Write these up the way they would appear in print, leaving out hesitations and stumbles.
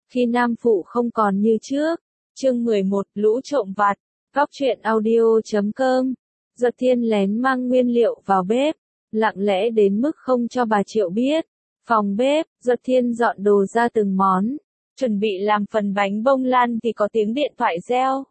Khi nam phụ không còn như trước. Chương 11, lũ trộm vặt. Góc truyện audio.com. Giật Thiên lén mang nguyên liệu vào bếp, lặng lẽ đến mức không cho bà Triệu biết. Phòng bếp, Giật Thiên dọn đồ ra từng món, chuẩn bị làm phần bánh bông lan thì có tiếng điện thoại reo.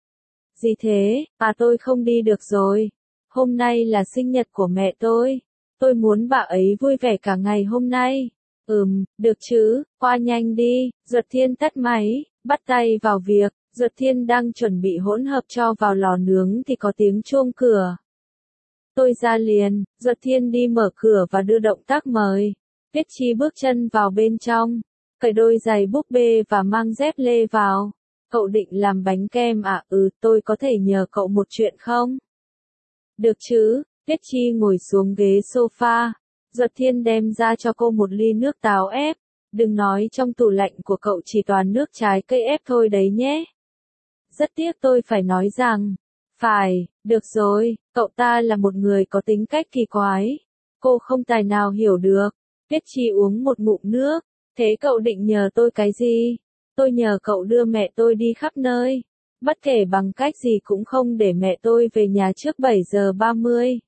Gì thế? Tôi không đi được rồi. Hôm nay là sinh nhật của mẹ tôi. Tôi muốn bà ấy vui vẻ cả ngày hôm nay. Được chứ, qua nhanh đi. Giật Thiên tắt máy, bắt tay vào việc. Giật Thiên đang chuẩn bị hỗn hợp cho vào lò nướng thì có tiếng chuông cửa. Tôi ra liền. Giật Thiên đi mở cửa và đưa động tác mời. Tuyết Chi bước chân vào bên trong, cởi đôi giày búp bê và mang dép lê vào. Cậu định làm bánh kem à? Tôi có thể nhờ cậu một chuyện không? Được chứ. Tuyết Chi ngồi xuống ghế sofa. Giật Thiên đem ra cho cô một ly nước táo ép. Đừng nói trong tủ lạnh của cậu chỉ toàn nước trái cây ép thôi đấy nhé. Rất tiếc tôi phải nói rằng. Phải, được rồi, cậu ta là một người có tính cách kỳ quái. Cô không tài nào hiểu được. Tuyết Chi uống một ngụm nước. Thế cậu định nhờ tôi cái gì? Tôi nhờ cậu đưa mẹ tôi đi khắp nơi. Bất kể bằng cách gì cũng không để mẹ tôi về nhà trước 7 giờ 30.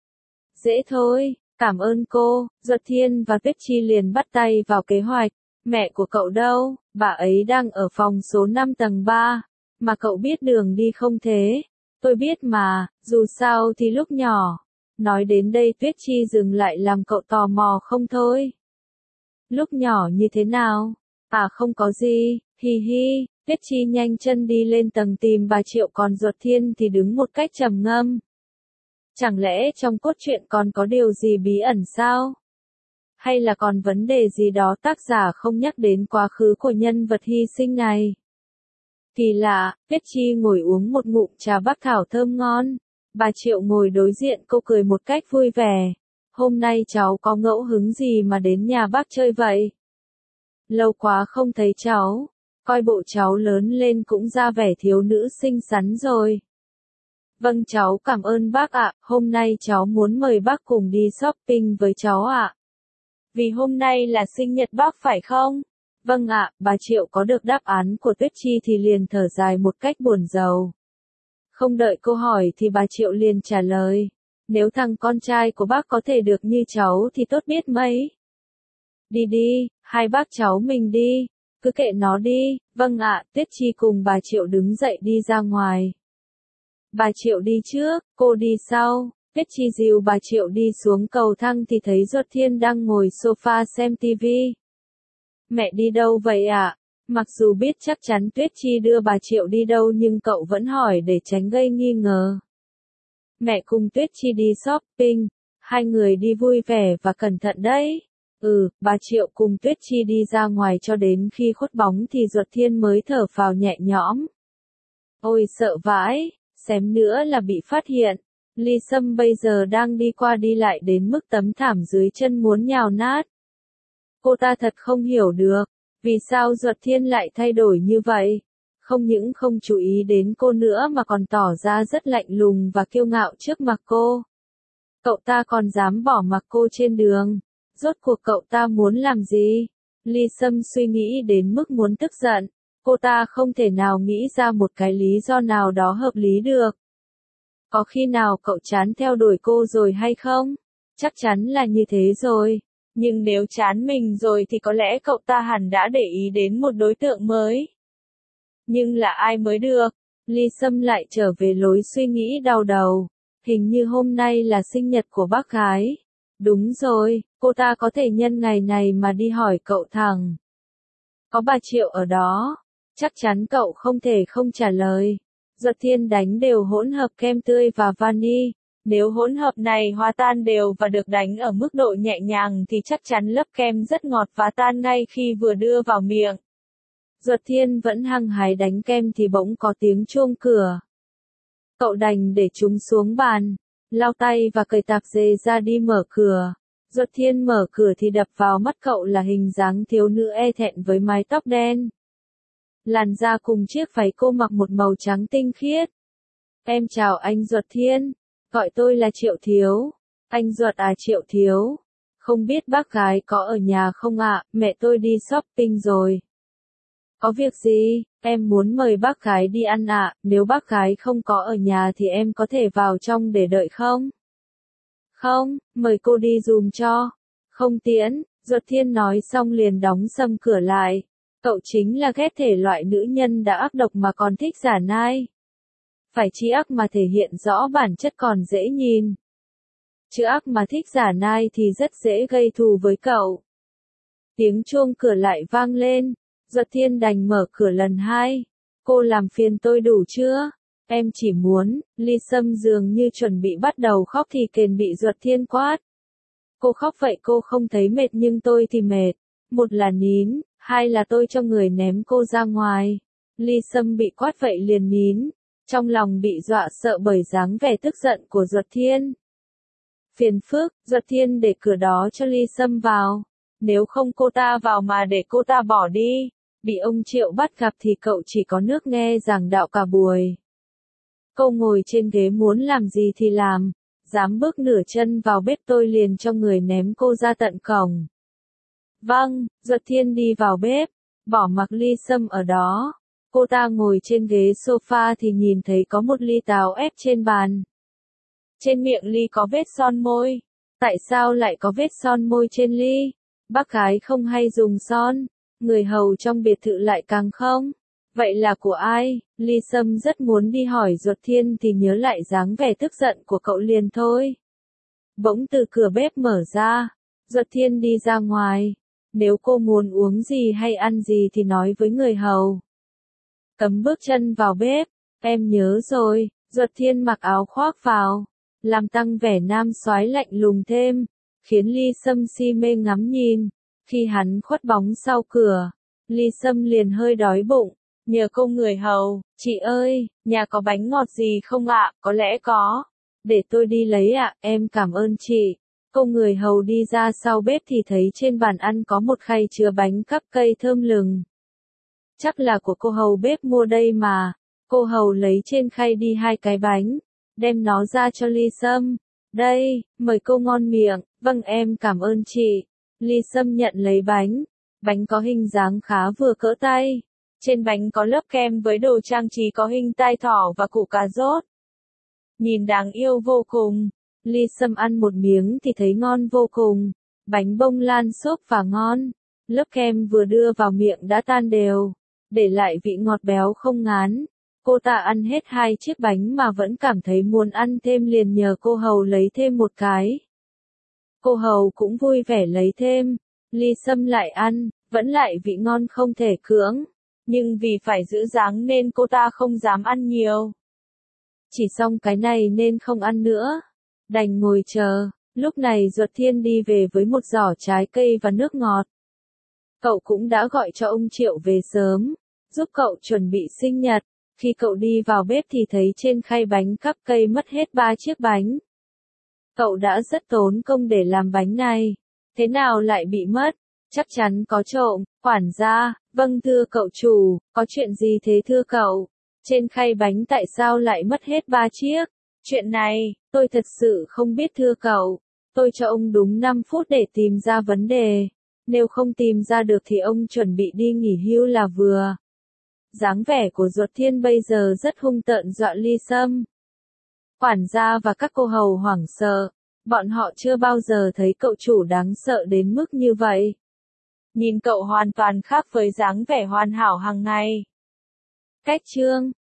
Dễ thôi, cảm ơn cô. Giật Thiên và Tuyết Chi liền bắt tay vào kế hoạch. Mẹ của cậu đâu? Bà ấy đang ở phòng số 5 tầng 3. Mà cậu biết đường đi không thế? Tôi biết mà, dù sao thì lúc nhỏ. Nói đến đây Tuyết Chi dừng lại làm cậu tò mò không thôi. Lúc nhỏ như thế nào? Không có gì, hi hi. Tuyết Chi nhanh chân đi lên tầng tìm bà Triệu, còn Giật Thiên thì đứng một cách trầm ngâm. Chẳng lẽ trong cốt truyện còn có điều gì bí ẩn sao? Hay là còn vấn đề gì đó tác giả không nhắc đến quá khứ của nhân vật hy sinh này? Kỳ lạ, Tuyết Chi ngồi uống một ngụm trà bắc thảo thơm ngon. Bà Triệu ngồi đối diện cô cười một cách vui vẻ. Hôm nay cháu có ngẫu hứng gì mà đến nhà bác chơi vậy? Lâu quá không thấy cháu. Coi bộ cháu lớn lên cũng ra vẻ thiếu nữ xinh xắn rồi. Vâng, cháu cảm ơn bác ạ. Hôm nay cháu muốn mời bác cùng đi shopping với cháu ạ. Vì hôm nay là sinh nhật bác phải không? Vâng ạ. Bà Triệu có được đáp án của Tuyết Chi thì liền thở dài một cách buồn rầu. Không đợi câu hỏi thì bà Triệu liền trả lời. Nếu thằng con trai của bác có thể được như cháu thì tốt biết mấy. Đi đi, hai bác cháu mình đi. Cứ kệ nó đi. Vâng ạ. Tuyết Chi cùng bà Triệu đứng dậy đi ra ngoài. Bà Triệu đi trước, cô đi sau. Tuyết Chi dìu bà Triệu đi xuống cầu thang thì thấy Giật Thiên đang ngồi sofa xem tivi. Mẹ đi đâu vậy ạ? Mặc dù biết chắc chắn Tuyết Chi đưa bà Triệu đi đâu nhưng cậu vẫn hỏi để tránh gây nghi ngờ. Mẹ cùng Tuyết Chi đi shopping. Hai người đi vui vẻ và cẩn thận đấy. Bà Triệu cùng Tuyết Chi đi ra ngoài cho đến khi khuất bóng thì Giật Thiên mới thở phào nhẹ nhõm. Ôi sợ vãi, xém nữa là bị phát hiện. Ly Sâm bây giờ đang đi qua đi lại đến mức tấm thảm dưới chân muốn nhào nát. Cô ta thật không hiểu được, vì sao Giật Thiên lại thay đổi như vậy. Không những không chú ý đến cô nữa mà còn tỏ ra rất lạnh lùng và kiêu ngạo trước mặt cô. Cậu ta còn dám bỏ mặc cô trên đường. Rốt cuộc cậu ta muốn làm gì? Ly Sâm suy nghĩ đến mức muốn tức giận. Cô ta không thể nào nghĩ ra một cái lý do nào đó hợp lý được. Có khi nào cậu chán theo đuổi cô rồi hay không? Chắc chắn là như thế rồi. Nhưng nếu chán mình rồi thì có lẽ cậu ta hẳn đã để ý đến một đối tượng mới. Nhưng là ai mới được? Ly Sâm lại trở về lối suy nghĩ đau đầu. Hình như hôm nay là sinh nhật của bác gái. Đúng rồi, cô ta có thể nhân ngày này mà đi hỏi cậu thằng. Có bà Triệu ở đó. Chắc chắn cậu không thể không trả lời. Giật Thiên đánh đều hỗn hợp kem tươi và vani. Nếu hỗn hợp này hòa tan đều và được đánh ở mức độ nhẹ nhàng thì chắc chắn lớp kem rất ngọt và tan ngay khi vừa đưa vào miệng. Giật Thiên vẫn hăng hái đánh kem thì bỗng có tiếng chuông cửa. Cậu đành để chúng xuống bàn, lau tay và cởi tạp dề ra đi mở cửa. Giật Thiên mở cửa thì đập vào mắt cậu là hình dáng thiếu nữ e thẹn với mái tóc đen. Làn da cùng chiếc váy cô mặc một màu trắng tinh khiết. Em chào anh Giật Thiên, gọi tôi là Triệu Thiếu. Anh Giật à? Triệu Thiếu. Không biết bác gái có ở nhà không ạ? Mẹ tôi đi shopping rồi. Có việc gì, em muốn mời bác gái đi ăn ạ, nếu bác gái không có ở nhà thì em có thể vào trong để đợi không? Không, mời cô đi dùm cho. Không tiễn, Duật Thiên nói xong liền đóng sầm cửa lại. Cậu chính là ghét thể loại nữ nhân đã ác độc mà còn thích giả nai. Phải chi ác mà thể hiện rõ bản chất còn dễ nhìn. Chứ ác mà thích giả nai thì rất dễ gây thù với cậu. Tiếng chuông cửa lại vang lên. Duật Thiên đành mở cửa lần hai. Cô làm phiền tôi đủ chưa? Em chỉ muốn, Ly Sâm dường như chuẩn bị bắt đầu khóc thì kền bị Duật Thiên quát. Cô khóc vậy cô không thấy mệt nhưng tôi thì mệt. Một là nín, hai là tôi cho người ném cô ra ngoài. Ly Sâm bị quát vậy liền nín. Trong lòng bị dọa sợ bởi dáng vẻ tức giận của Duật Thiên. Phiền phức, Duật Thiên để cửa đó cho Ly Sâm vào. Nếu không cô ta vào mà để cô ta bỏ đi. Bị ông Triệu bắt gặp thì cậu chỉ có nước nghe giảng đạo cả buổi. Cô ngồi trên ghế muốn làm gì thì làm. Dám bước nửa chân vào bếp tôi liền cho người ném cô ra tận cổng. Vâng, Duật Thiên đi vào bếp. Bỏ mặc Ly Sâm ở đó. Cô ta ngồi trên ghế sofa thì nhìn thấy có một ly táo ép trên bàn. Trên miệng ly có vết son môi. Tại sao lại có vết son môi trên ly? Bác gái không hay dùng son. Người hầu trong biệt thự lại càng không. Vậy là của ai? Ly Sâm rất muốn đi hỏi Duật Thiên thì nhớ lại dáng vẻ tức giận của cậu liền thôi. Bỗng từ cửa bếp mở ra. Duật Thiên đi ra ngoài. Nếu cô muốn uống gì hay ăn gì thì nói với người hầu. Cấm bước chân vào bếp. Em nhớ rồi. Duật Thiên mặc áo khoác vào. Làm tăng vẻ nam soái lạnh lùng thêm. Khiến Ly Sâm si mê ngắm nhìn. Khi hắn khuất bóng sau cửa. Ly Sâm liền hơi đói bụng. Nhờ cô người hầu, chị ơi, nhà có bánh ngọt gì không ạ? Có lẽ có. Để tôi đi lấy ạ, em cảm ơn chị. Cô người hầu đi ra sau bếp thì thấy trên bàn ăn có một khay chứa bánh cắp cây thơm lừng. Chắc là của cô hầu bếp mua đây mà. Cô hầu lấy trên khay đi 2 cái bánh, đem nó ra cho Ly Sâm. Đây, mời cô ngon miệng. Vâng em cảm ơn chị. Ly Sâm nhận lấy bánh. Bánh có hình dáng khá vừa cỡ tay. Trên bánh có lớp kem với đồ trang trí có hình tai thỏ và củ cà rốt. Nhìn đáng yêu vô cùng. Ly Sâm ăn một miếng thì thấy ngon vô cùng. Bánh bông lan xốp và ngon. Lớp kem vừa đưa vào miệng đã tan đều. Để lại vị ngọt béo không ngán. Cô ta ăn hết 2 chiếc bánh mà vẫn cảm thấy muốn ăn thêm liền nhờ cô hầu lấy thêm một cái. Cô hầu cũng vui vẻ lấy thêm. Ly Sâm lại ăn, vẫn lại vị ngon không thể cưỡng. Nhưng vì phải giữ dáng nên cô ta không dám ăn nhiều. Chỉ xong cái này nên không ăn nữa. Đành ngồi chờ. Lúc này Duật Thiên đi về với một giỏ trái cây và nước ngọt. Cậu cũng đã gọi cho ông Triệu về sớm, giúp cậu chuẩn bị sinh nhật. Khi cậu đi vào bếp thì thấy trên khay bánh cắp cây mất hết 3 chiếc bánh. Cậu đã rất tốn công để làm bánh này. Thế nào lại bị mất? Chắc chắn có trộm. Quản gia, vâng thưa cậu chủ, có chuyện gì thế thưa cậu? Trên khay bánh tại sao lại mất hết 3 chiếc? Chuyện này, tôi thật sự không biết thưa cậu. Tôi cho ông đúng 5 phút để tìm ra vấn đề. Nếu không tìm ra được thì ông chuẩn bị đi nghỉ hưu là vừa. Dáng vẻ của Duật Thiên bây giờ rất hung tợn dọa Ly Sâm. Quản gia và các cô hầu hoảng sợ. Bọn họ chưa bao giờ thấy cậu chủ đáng sợ đến mức như vậy. Nhìn cậu hoàn toàn khác với dáng vẻ hoàn hảo hàng ngày. Cách chương